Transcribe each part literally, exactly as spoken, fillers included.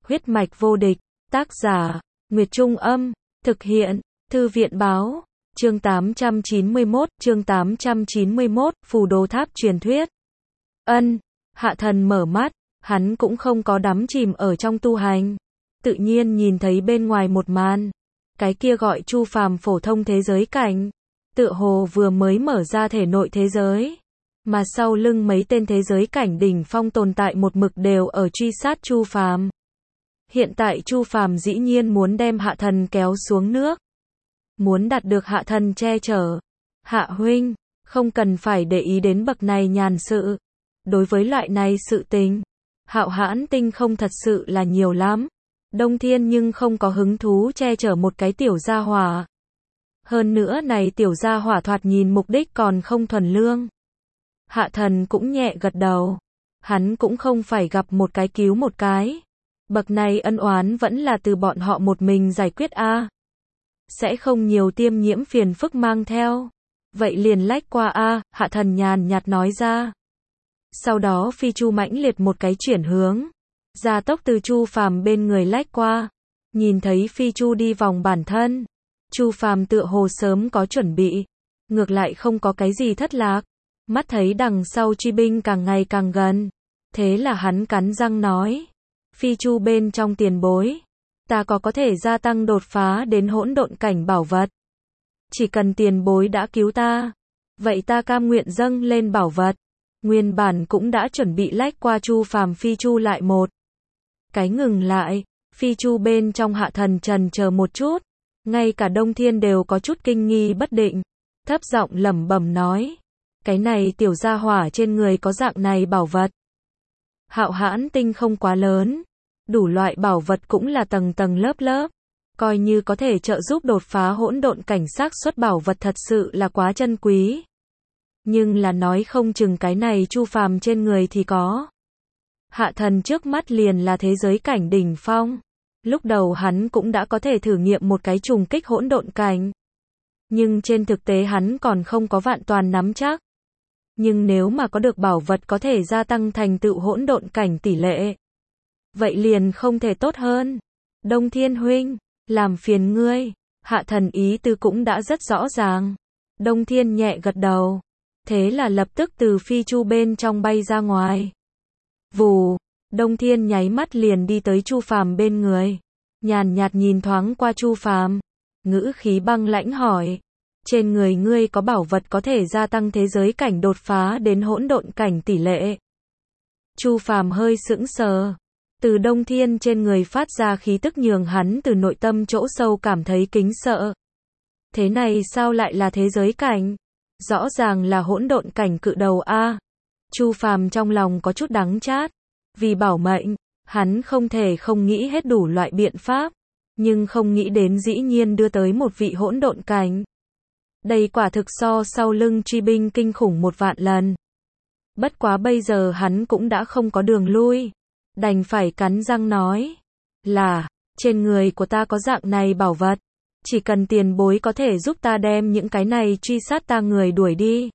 Huyết mạch vô địch, tác giả, Nguyệt Trung Âm, thực hiện, Thư viện Báo, chương tám trăm chín mươi mốt, chương tám trăm chín mươi mốt, Phù Đồ Tháp truyền thuyết. Ân, Hạ Thần mở mắt, hắn cũng không có đắm chìm ở trong tu hành, tự nhiên nhìn thấy bên ngoài một màn, cái kia gọi Chu Phàm phổ thông thế giới cảnh, tựa hồ vừa mới mở ra thể nội thế giới, mà sau lưng mấy tên thế giới cảnh đỉnh phong tồn tại một mực đều ở truy sát Chu Phàm. Hiện tại Chu Phàm dĩ nhiên muốn đem Hạ Thần kéo xuống nước, muốn đạt được Hạ Thần che chở. Hạ huynh, không cần phải để ý đến bậc này nhàn sự. Đối với loại này sự tình, Hạo Hãn Tinh không thật sự là nhiều lắm. Đông Thiên nhưng không có hứng thú che chở một cái tiểu gia hỏa. Hơn nữa này tiểu gia hỏa thoạt nhìn mục đích còn không thuần lương. Hạ Thần cũng nhẹ gật đầu. Hắn cũng không phải gặp một cái cứu một cái. Bậc này ân oán vẫn là từ bọn họ một mình giải quyết a. À. Sẽ không nhiều tiêm nhiễm phiền phức mang theo. Vậy liền lách qua a, à, Hạ Thần nhàn nhạt nói ra. Sau đó phi chu mãnh liệt một cái chuyển hướng, gia tốc từ Chu Phàm bên người lách qua. Nhìn thấy phi chu đi vòng bản thân, Chu Phàm tựa hồ sớm có chuẩn bị, ngược lại không có cái gì thất lạc. Mắt thấy đằng sau truy binh càng ngày càng gần, thế là hắn cắn răng nói: "Phi chu bên trong tiền bối, ta có có thể gia tăng đột phá đến hỗn độn cảnh bảo vật. Chỉ cần tiền bối đã cứu ta, vậy ta cam nguyện dâng lên bảo vật." Nguyên bản cũng đã chuẩn bị lách qua Chu Phàm phi chu lại một cái ngừng lại, phi chu bên trong Hạ Thần trần chờ một chút, ngay cả Đông Thiên đều có chút kinh nghi bất định, thấp giọng lẩm bẩm nói: "Cái này tiểu gia hỏa trên người có dạng này bảo vật." Hạo Hãn Tinh không quá lớn, đủ loại bảo vật cũng là tầng tầng lớp lớp, coi như có thể trợ giúp đột phá hỗn độn cảnh xác suất bảo vật thật sự là quá chân quý. Nhưng là nói không chừng cái này Chu Phàm trên người thì có. Hạ Thần trước mắt liền là thế giới cảnh đỉnh phong. Lúc đầu hắn cũng đã có thể thử nghiệm một cái trùng kích hỗn độn cảnh. Nhưng trên thực tế hắn còn không có vạn toàn nắm chắc. Nhưng nếu mà có được bảo vật có thể gia tăng thành tựu hỗn độn cảnh tỷ lệ, vậy liền không thể tốt hơn. Đông Thiên huynh, làm phiền ngươi. Hạ Thần ý tư cũng đã rất rõ ràng. Đông Thiên nhẹ gật đầu. Thế là lập tức từ phi chu bên trong bay ra ngoài. Vù, Đông Thiên nháy mắt liền đi tới Chu Phàm bên người, nhàn nhạt nhìn thoáng qua Chu Phàm, ngữ khí băng lãnh hỏi: "Trên người ngươi có bảo vật có thể gia tăng thế giới cảnh đột phá đến hỗn độn cảnh tỷ lệ?" Chu Phàm hơi sững sờ, từ Đông Thiên trên người phát ra khí tức nhường hắn từ nội tâm chỗ sâu cảm thấy kính sợ. Thế này sao lại là thế giới cảnh? Rõ ràng là hỗn độn cảnh cự đầu a. Chu Phàm trong lòng có chút đắng chát, vì bảo mệnh, hắn không thể không nghĩ hết đủ loại biện pháp, nhưng không nghĩ đến dĩ nhiên đưa tới một vị hỗn độn cảnh. Đây quả thực so sau lưng truy binh kinh khủng một vạn lần. Bất quá bây giờ hắn cũng đã không có đường lui, đành phải cắn răng nói: "Là, trên người của ta có dạng này bảo vật. Chỉ cần tiền bối có thể giúp ta đem những cái này truy sát ta người đuổi đi,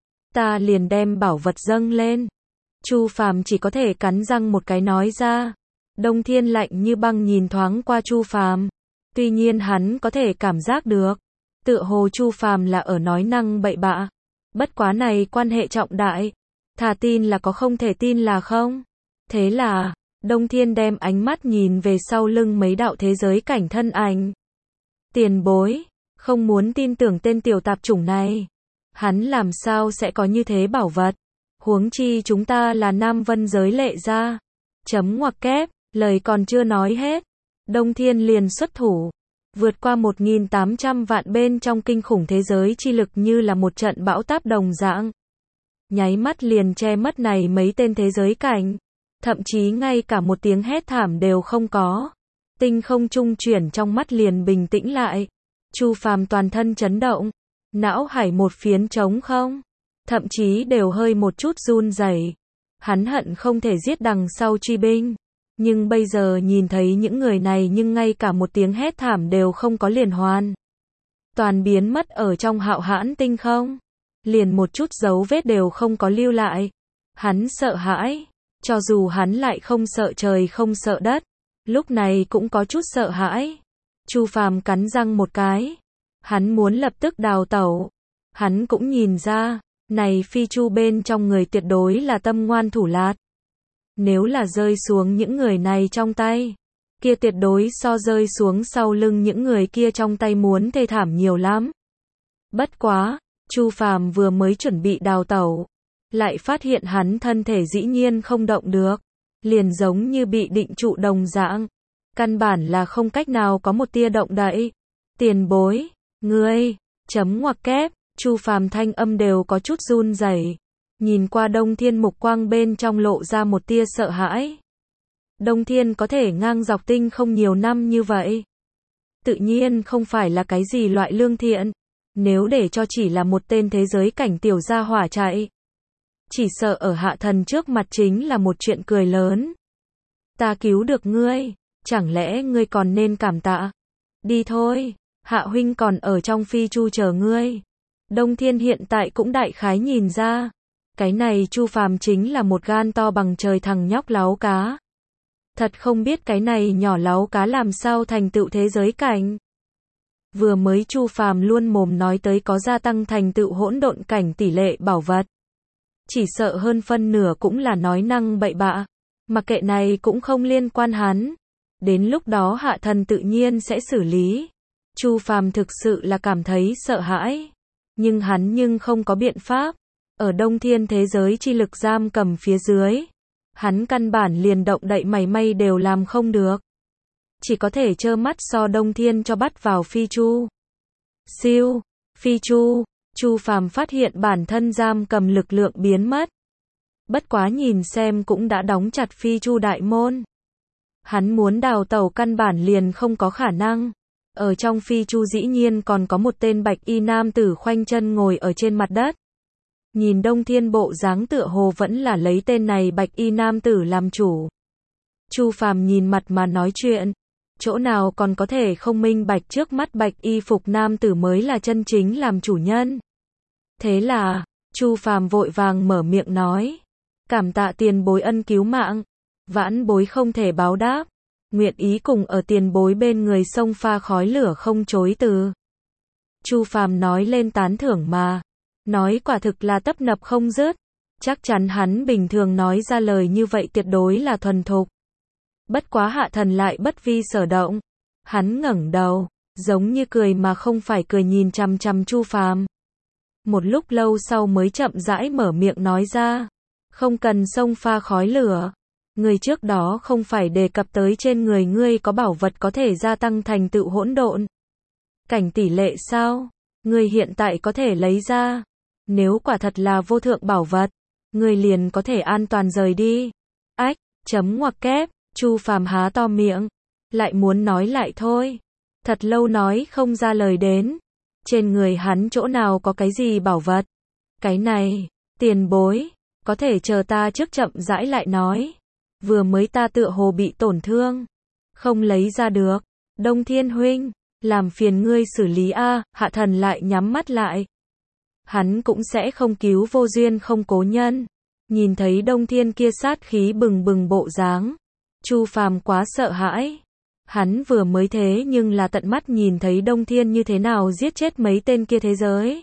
ta liền đem bảo vật dâng lên." Chu Phàm chỉ có thể cắn răng một cái nói ra. Đông Thiên lạnh như băng nhìn thoáng qua Chu Phàm. Tuy nhiên hắn có thể cảm giác được, tựa hồ Chu Phàm là ở nói năng bậy bạ. Bất quá này quan hệ trọng đại, thà tin là có không thể tin là không. Thế là, Đông Thiên đem ánh mắt nhìn về sau lưng mấy đạo thế giới cảnh thân ảnh. "Tiền bối, không muốn tin tưởng tên tiểu tạp chủng này. Hắn làm sao sẽ có như thế bảo vật? Huống chi chúng ta là Nam Vân giới lệ gia." Chấm ngoặc kép, lời còn chưa nói hết, Đông Thiên liền xuất thủ, vượt qua một nghìn tám trăm vạn bên trong kinh khủng thế giới chi lực như là một trận bão táp đồng dạng. Nháy mắt liền che mất này mấy tên thế giới cảnh, thậm chí ngay cả một tiếng hét thảm đều không có. Tinh không trung chuyển trong mắt liền bình tĩnh lại. Chu Phàm toàn thân chấn động, não hải một phiến trống không, thậm chí đều hơi một chút run rẩy. Hắn hận không thể giết đằng sau truy binh, nhưng bây giờ nhìn thấy những người này nhưng ngay cả một tiếng hét thảm đều không có liền hoàn. Toàn biến mất ở trong Hạo Hãn Tinh không, liền một chút dấu vết đều không có lưu lại. Hắn sợ hãi, cho dù hắn lại không sợ trời không sợ đất, lúc này cũng có chút sợ hãi. Chu Phàm cắn răng một cái. Hắn muốn lập tức đào tẩu. Hắn cũng nhìn ra, này phi chu bên trong người tuyệt đối là tâm ngoan thủ lạt. Nếu là rơi xuống những người này trong tay, kia tuyệt đối so rơi xuống sau lưng những người kia trong tay muốn thê thảm nhiều lắm. Bất quá, Chu Phàm vừa mới chuẩn bị đào tẩu, lại phát hiện hắn thân thể dĩ nhiên không động được, liền giống như bị định trụ đồng dạng, căn bản là không cách nào có một tia động đậy. Tiền bối, ngươi, chấm ngoặc kép, Chu Phàm thanh âm đều có chút run rẩy, nhìn qua Đông Thiên mục quang bên trong lộ ra một tia sợ hãi. Đông Thiên có thể ngang dọc tinh không nhiều năm như vậy, tự nhiên không phải là cái gì loại lương thiện, nếu để cho chỉ là một tên thế giới cảnh tiểu gia hỏa chạy, chỉ sợ ở hạ thần trước mặt chính là một chuyện cười lớn. Ta cứu được ngươi, chẳng lẽ ngươi còn nên cảm tạ? Đi thôi, hạ huynh còn ở trong phi chu chờ ngươi. Đông Thiên hiện tại cũng đại khái nhìn ra, cái này Chu Phàm chính là một gan to bằng trời thằng nhóc láu cá. Thật không biết cái này nhỏ láu cá làm sao thành tựu thế giới cảnh. Vừa mới Chu Phàm luôn mồm nói tới có gia tăng thành tựu hỗn độn cảnh tỷ lệ bảo vật. Chỉ sợ hơn phân nửa cũng là nói năng bậy bạ, mặc kệ này cũng không liên quan hắn. Đến lúc đó hạ thần tự nhiên sẽ xử lý. Chu Phàm thực sự là cảm thấy sợ hãi, nhưng hắn nhưng không có biện pháp. Ở Đông Thiên thế giới chi lực giam cầm phía dưới, hắn căn bản liền động đậy mảy may đều làm không được. Chỉ có thể trơ mắt so Đông Thiên cho bắt vào phi chu. Siêu, phi chu, Chu Phàm phát hiện bản thân giam cầm lực lượng biến mất. Bất quá nhìn xem cũng đã đóng chặt phi chu đại môn. Hắn muốn đào tẩu căn bản liền không có khả năng. Ở trong phi chu dĩ nhiên còn có một tên bạch y nam tử khoanh chân ngồi ở trên mặt đất. Nhìn Đông Thiên bộ dáng tựa hồ vẫn là lấy tên này bạch y nam tử làm chủ. Chu Phàm nhìn mặt mà nói chuyện, chỗ nào còn có thể không minh bạch trước mắt bạch y phục nam tử mới là chân chính làm chủ nhân. Thế là, Chu Phàm vội vàng mở miệng nói, cảm tạ tiền bối ân cứu mạng, vãn bối không thể báo đáp, nguyện ý cùng ở tiền bối bên người sông pha khói lửa không chối từ. Chu Phàm nói lên tán thưởng mà, nói quả thực là tấp nập không dứt, chắc chắn hắn bình thường nói ra lời như vậy tuyệt đối là thuần thục. Bất quá hạ thần lại bất vi sở động, hắn ngẩng đầu, giống như cười mà không phải cười nhìn chằm chằm Chu Phàm. Một lúc lâu sau mới chậm rãi mở miệng nói ra, không cần xông pha khói lửa, người trước đó không phải đề cập tới trên người ngươi có bảo vật có thể gia tăng thành tựu hỗn độn cảnh tỷ lệ sao? Ngươi hiện tại có thể lấy ra, nếu quả thật là vô thượng bảo vật, ngươi liền có thể an toàn rời đi. Ách, chấm ngoặc kép, Chu Phàm há to miệng, lại muốn nói lại thôi, thật lâu nói không ra lời đến. Trên người hắn chỗ nào có cái gì bảo vật? Cái này, tiền bối, có thể chờ ta trước chậm rãi lại nói. Vừa mới ta tựa hồ bị tổn thương, không lấy ra được. Đông Thiên huynh, làm phiền ngươi xử lý a. Hạ thần lại nhắm mắt lại. Hắn cũng sẽ không cứu vô duyên không cố nhân. Nhìn thấy Đông Thiên kia sát khí bừng bừng bộ dáng, Chu Phàm quá sợ hãi. Hắn vừa mới thế nhưng là tận mắt nhìn thấy Đông Thiên như thế nào giết chết mấy tên kia thế giới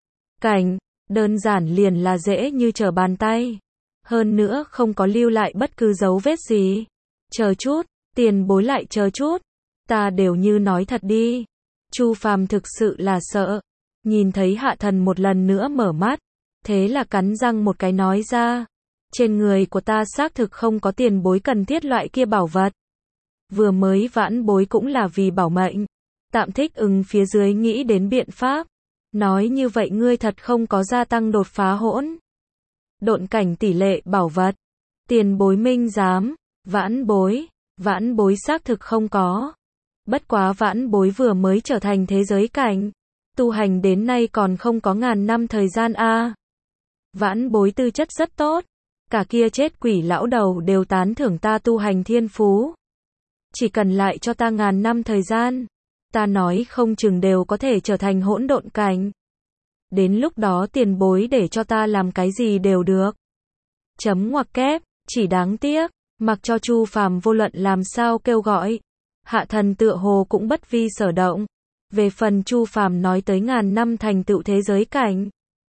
cảnh, đơn giản liền là dễ như trở bàn tay. Hơn nữa không có lưu lại bất cứ dấu vết gì. Chờ chút, tiền bối lại chờ chút, ta đều như nói thật đi. Chu Phàm thực sự là sợ. Nhìn thấy hạ thần một lần nữa mở mắt, thế là cắn răng một cái nói ra, trên người của ta xác thực không có tiền bối cần thiết loại kia bảo vật. Vừa mới vãn bối cũng là vì bảo mệnh, tạm thích ứng phía dưới nghĩ đến biện pháp. Nói như vậy ngươi thật không có gia tăng đột phá hỗn độn cảnh tỷ lệ bảo vật. Tiền bối minh giám, vãn bối, vãn bối xác thực không có. Bất quá vãn bối vừa mới trở thành thế giới cảnh, tu hành đến nay còn không có ngàn năm thời gian a. Vãn bối tư chất rất tốt, cả kia chết quỷ lão đầu đều tán thưởng ta tu hành thiên phú. Chỉ cần lại cho ta ngàn năm thời gian, ta nói không chừng đều có thể trở thành hỗn độn cảnh. Đến lúc đó tiền bối để cho ta làm cái gì đều được. Chấm ngoặc kép, chỉ đáng tiếc, Mặc cho Chu Phàm vô luận làm sao kêu gọi, Hạ Thần tựa hồ cũng bất vi sở động. Về phần Chu Phàm nói tới ngàn năm thành tựu thế giới cảnh,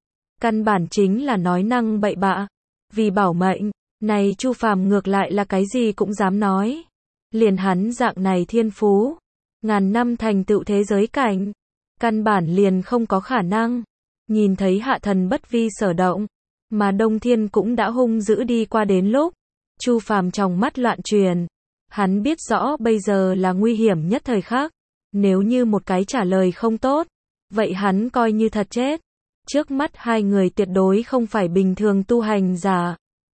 căn bản chính là nói năng bậy bạ. Vì bảo mệnh, này Chu Phàm ngược lại là cái gì cũng dám nói. Liền hắn dạng này thiên phú, ngàn năm thành tựu thế giới cảnh, căn bản liền không có khả năng. Nhìn thấy Hạ Thần bất vi sở động, mà Đông Thiên cũng đã hung dữ đi qua đến lúc, Chu Phàm trong mắt loạn truyền. Hắn biết rõ bây giờ là nguy hiểm nhất thời khắc. Nếu như một cái trả lời không tốt, vậy hắn coi như thật chết. Trước mắt hai người tuyệt đối không phải bình thường tu hành giả.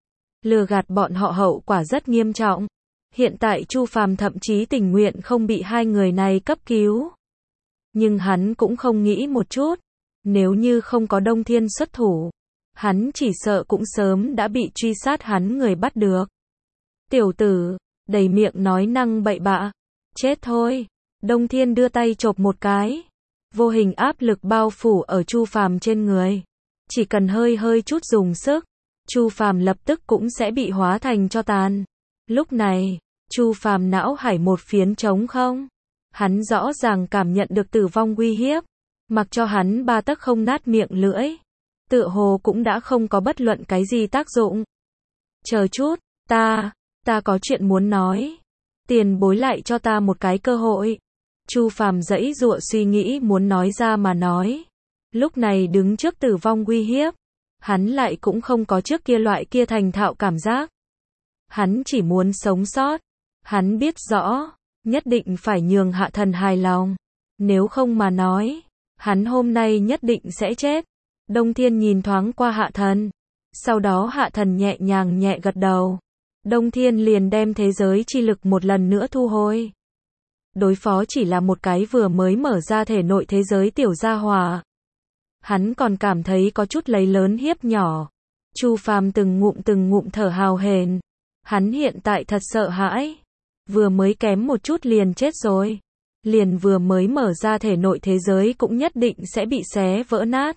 Lừa gạt bọn họ hậu quả rất nghiêm trọng. Hiện tại Chu Phàm thậm chí tình nguyện không bị hai người này cấp cứu. Nhưng hắn cũng không nghĩ một chút, nếu như không có Đông Thiên xuất thủ, hắn chỉ sợ cũng sớm đã bị truy sát hắn người bắt được. Tiểu tử, đầy miệng nói năng bậy bạ, chết thôi. Đông Thiên đưa tay chộp một cái, vô hình áp lực bao phủ ở Chu Phàm trên người. Chỉ cần hơi hơi chút dùng sức, Chu Phàm lập tức cũng sẽ bị hóa thành tro tàn. Lúc này, Chu Phàm não hải một phiến trống không. Hắn rõ ràng cảm nhận được tử vong uy hiếp, mặc cho hắn ba tấc không nát miệng lưỡi, tựa hồ cũng đã không có bất luận cái gì tác dụng. Chờ chút, ta, ta có chuyện muốn nói. Tiền bối lại cho ta một cái cơ hội. Chu Phàm giãy giụa suy nghĩ muốn nói ra mà nói. Lúc này đứng trước tử vong uy hiếp, hắn lại cũng không có trước kia loại kia thành thạo cảm giác. Hắn chỉ muốn sống sót. Hắn biết rõ, nhất định phải nhường Hạ Thần hài lòng. Nếu không mà nói, hắn hôm nay nhất định sẽ chết. Đông Thiên nhìn thoáng qua Hạ Thần. Sau đó Hạ Thần nhẹ nhàng nhẹ gật đầu. Đông Thiên liền đem thế giới chi lực một lần nữa thu hồi. Đối phó chỉ là một cái vừa mới mở ra thể nội thế giới tiểu gia hỏa. Hắn còn cảm thấy có chút lấy lớn hiếp nhỏ. Chu Phàm từng ngụm từng ngụm thở hào hển. Hắn hiện tại thật sợ hãi. Vừa mới kém một chút liền chết rồi. Liền vừa mới mở ra thể nội thế giới cũng nhất định sẽ bị xé vỡ nát.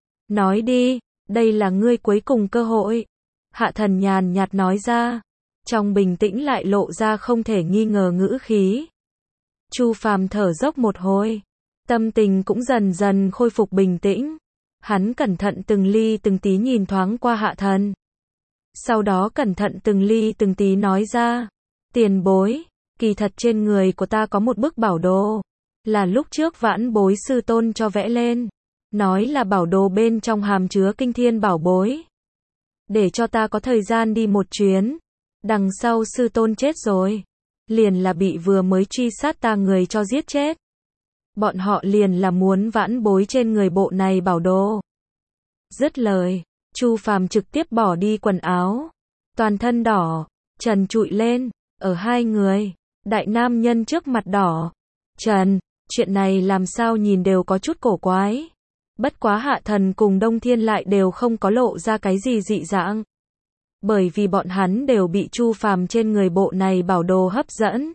Nói đi, đây là ngươi cuối cùng cơ hội. Hạ Thần nhàn nhạt nói ra. Trong bình tĩnh lại lộ ra không thể nghi ngờ ngữ khí. Chu Phàm thở dốc một hồi, tâm tình cũng dần dần khôi phục bình tĩnh. Hắn cẩn thận từng ly từng tí nhìn thoáng qua Hạ Thần. Sau đó cẩn thận từng ly từng tí nói ra, tiền bối, kỳ thật trên người của ta có một bức bảo đồ, là lúc trước vãn bối sư tôn cho vẽ lên, nói là bảo đồ bên trong hàm chứa kinh thiên bảo bối. Để cho ta có thời gian đi một chuyến, đằng sau sư tôn chết rồi. Liền là bị vừa mới truy sát ta người cho giết chết. Bọn họ liền là muốn vãn bối trên người bộ này bảo đồ. Dứt lời, Chu Phàm trực tiếp bỏ đi quần áo, toàn thân đỏ, trần trụi lên, ở hai người, đại nam nhân trước mặt đỏ. Trần, chuyện này làm sao nhìn đều có chút cổ quái. Bất quá Hạ Thần cùng Đông Thiên lại đều không có lộ ra cái gì dị dạng. Bởi vì bọn hắn đều bị Chu Phàm trên người bộ này bảo đồ hấp dẫn.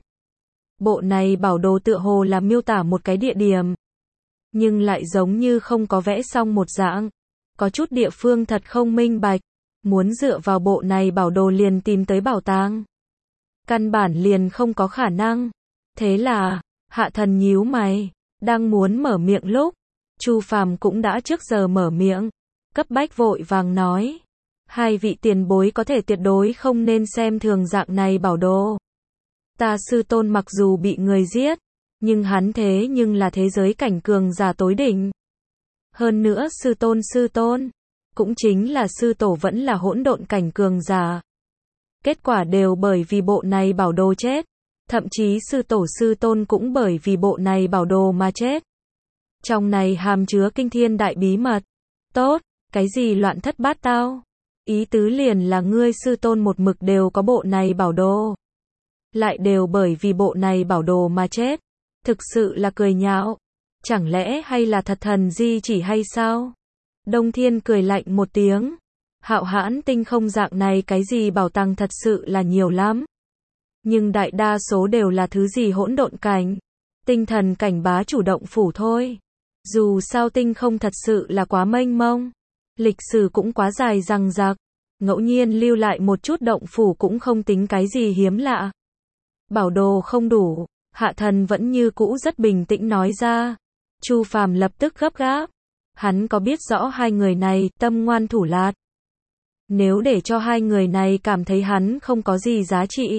Bộ này bảo đồ tựa hồ là miêu tả một cái địa điểm, nhưng lại giống như không có vẽ xong một dạng. Có chút địa phương thật không minh bạch, muốn dựa vào bộ này bảo đồ liền tìm tới bảo tàng. Căn bản liền không có khả năng. Thế là, Hạ Thần nhíu mày, đang muốn mở miệng lúc, Chu Phàm cũng đã trước giờ mở miệng, cấp bách vội vàng nói. Hai vị tiền bối có thể tuyệt đối không nên xem thường dạng này bảo đồ. Ta sư tôn mặc dù bị người giết, nhưng hắn thế nhưng là thế giới cảnh cường giả tối đỉnh. Hơn nữa sư tôn sư tôn, cũng chính là sư tổ vẫn là hỗn độn cảnh cường giả. Kết quả đều bởi vì bộ này bảo đồ chết. Thậm chí sư tổ sư tôn cũng bởi vì bộ này bảo đồ mà chết. Trong này hàm chứa kinh thiên đại bí mật. Tốt, cái gì loạn thất bát tao? Ý tứ liền là ngươi sư tôn một mực đều có bộ này bảo đồ. Lại đều bởi vì bộ này bảo đồ mà chết. Thực sự là cười nhạo. Chẳng lẽ hay là thật thần di chỉ hay sao? Đông Thiên cười lạnh một tiếng. Hạo hãn tinh không dạng này cái gì bảo tàng thật sự là nhiều lắm. Nhưng đại đa số đều là thứ gì hỗn độn cảnh. Tinh thần cảnh bá chủ động phủ thôi. Dù sao tinh không thật sự là quá mênh mông. Lịch sử cũng quá dài dằng dặc. ngẫu nhiên lưu lại một chút động phủ cũng không tính cái gì hiếm lạ. Bảo đồ không đủ, Hạ Thần vẫn như cũ rất bình tĩnh nói ra. Chu Phàm lập tức gấp gáp. Hắn có biết rõ hai người này tâm ngoan thủ lạt. Nếu để cho hai người này cảm thấy hắn không có gì giá trị,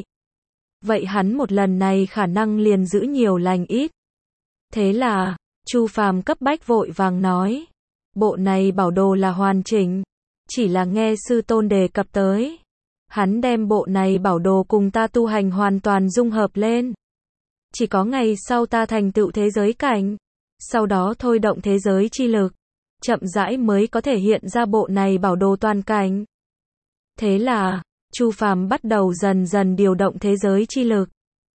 vậy hắn một lần này khả năng liền giữ nhiều lành ít. Thế là, Chu Phàm cấp bách vội vàng nói. Bộ này bảo đồ là hoàn chỉnh. Chỉ là nghe sư tôn đề cập tới. Hắn đem bộ này bảo đồ cùng ta tu hành hoàn toàn dung hợp lên. Chỉ có ngày sau ta thành tựu thế giới cảnh. Sau đó thôi động thế giới chi lực. Chậm rãi mới có thể hiện ra bộ này bảo đồ toàn cảnh. Thế là, Chu Phàm bắt đầu dần dần điều động thế giới chi lực.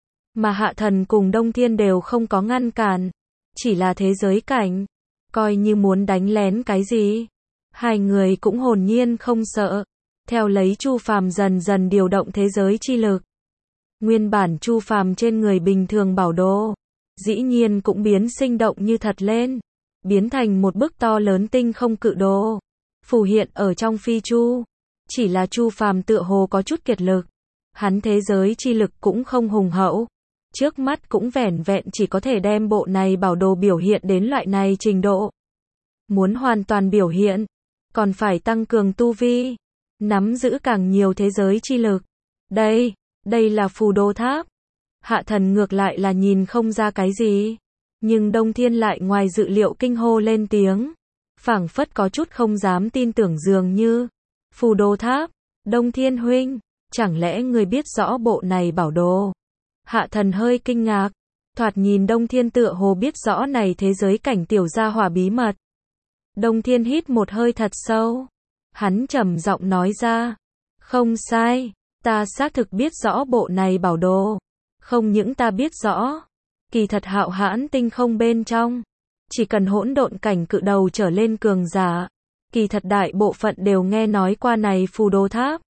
Mà Hạ Thần cùng Đông Thiên đều không có ngăn cản. Chỉ là thế giới cảnh. Coi như muốn đánh lén cái gì. Hai người cũng hồn nhiên không sợ. Theo lấy Chu Phàm dần dần điều động thế giới chi lực. Nguyên bản Chu Phàm trên người bình thường bảo đồ. Dĩ nhiên cũng biến sinh động như thật lên. Biến thành một bức to lớn tinh không cự đồ. Phù hiện ở trong phi chu. Chỉ là Chu Phàm tựa hồ có chút kiệt lực. Hắn thế giới chi lực cũng không hùng hậu. Trước mắt cũng vẻn vẹn chỉ có thể đem bộ này bảo đồ biểu hiện đến loại này trình độ. Muốn hoàn toàn biểu hiện, còn phải tăng cường tu vi, nắm giữ càng nhiều thế giới chi lực. Đây, đây là phù đồ tháp. Hạ Thần ngược lại là nhìn không ra cái gì. Nhưng Đông Thiên lại ngoài dự liệu kinh hô lên tiếng. Phảng phất có chút không dám tin tưởng dường như. Phù đồ tháp, Đông Thiên huynh, chẳng lẽ người biết rõ bộ này bảo đồ? Hạ Thần hơi kinh ngạc. Thoạt nhìn Đông Thiên tựa hồ biết rõ này thế giới cảnh tiểu gia hỏa bí mật. Đông Thiên hít một hơi thật sâu. Hắn trầm giọng nói ra. Không sai, ta xác thực biết rõ bộ này bảo đồ. Không những ta biết rõ, kỳ thật hạo hãn tinh không bên trong. Chỉ cần hỗn độn cảnh cự đầu trở lên cường giả. Kỳ thật đại bộ phận đều nghe nói qua này phù đồ tháp.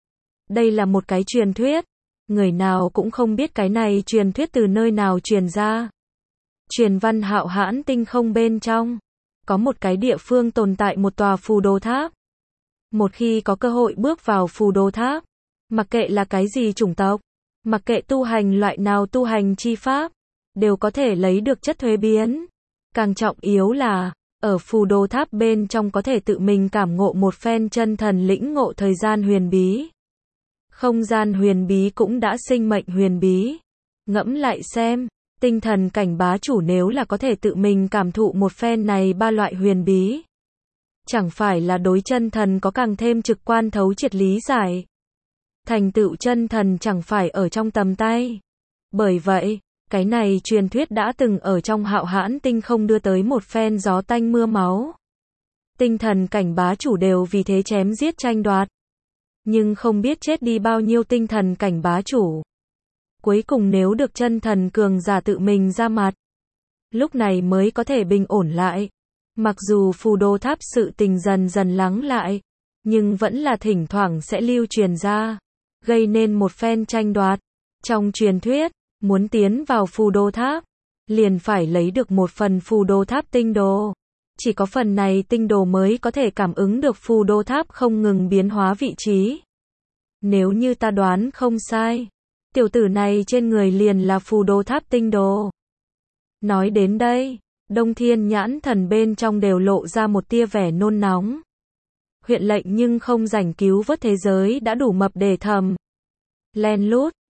Đây là một cái truyền thuyết. Người nào cũng không biết cái này truyền thuyết từ nơi nào truyền ra. Truyền văn hạo hãn tinh không bên trong. Có một cái địa phương tồn tại một tòa phù đồ tháp. Một khi có cơ hội bước vào phù đồ tháp, mặc kệ là cái gì chủng tộc, mặc kệ tu hành loại nào tu hành chi pháp, đều có thể lấy được chất thuế biến. Càng trọng yếu là, ở phù đồ tháp bên trong có thể tự mình cảm ngộ một phen chân thần lĩnh ngộ thời gian huyền bí. Không gian huyền bí cũng đã sinh mệnh huyền bí. Ngẫm lại xem, tinh thần cảnh bá chủ nếu là có thể tự mình cảm thụ một phen này ba loại huyền bí. Chẳng phải là đối chân thần có càng thêm trực quan thấu triệt lý giải. Thành tựu chân thần chẳng phải ở trong tầm tay. Bởi vậy, cái này truyền thuyết đã từng ở trong hạo hãn tinh không đưa tới một phen gió tanh mưa máu. Tinh thần cảnh bá chủ đều vì thế chém giết tranh đoạt. Nhưng không biết chết đi bao nhiêu tinh thần cảnh bá chủ. Cuối cùng nếu được chân thần cường giả tự mình ra mặt, lúc này mới có thể bình ổn lại. Mặc dù phù đồ tháp sự tình dần dần lắng lại, nhưng vẫn là thỉnh thoảng sẽ lưu truyền ra, gây nên một phen tranh đoạt. Trong truyền thuyết, muốn tiến vào phù đồ tháp, liền phải lấy được một phần phù đồ tháp tinh đồ. Chỉ có phần này tinh đồ mới có thể cảm ứng được phù đồ tháp không ngừng biến hóa vị trí. Nếu như ta đoán không sai, tiểu tử này trên người liền là phù đồ tháp tinh đồ. Nói đến đây, Đông Thiên nhãn thần bên trong đều lộ ra một tia vẻ nôn nóng. Huyện lệnh nhưng không rảnh cứu vớt thế giới đã đủ mập để thầm. Len lút,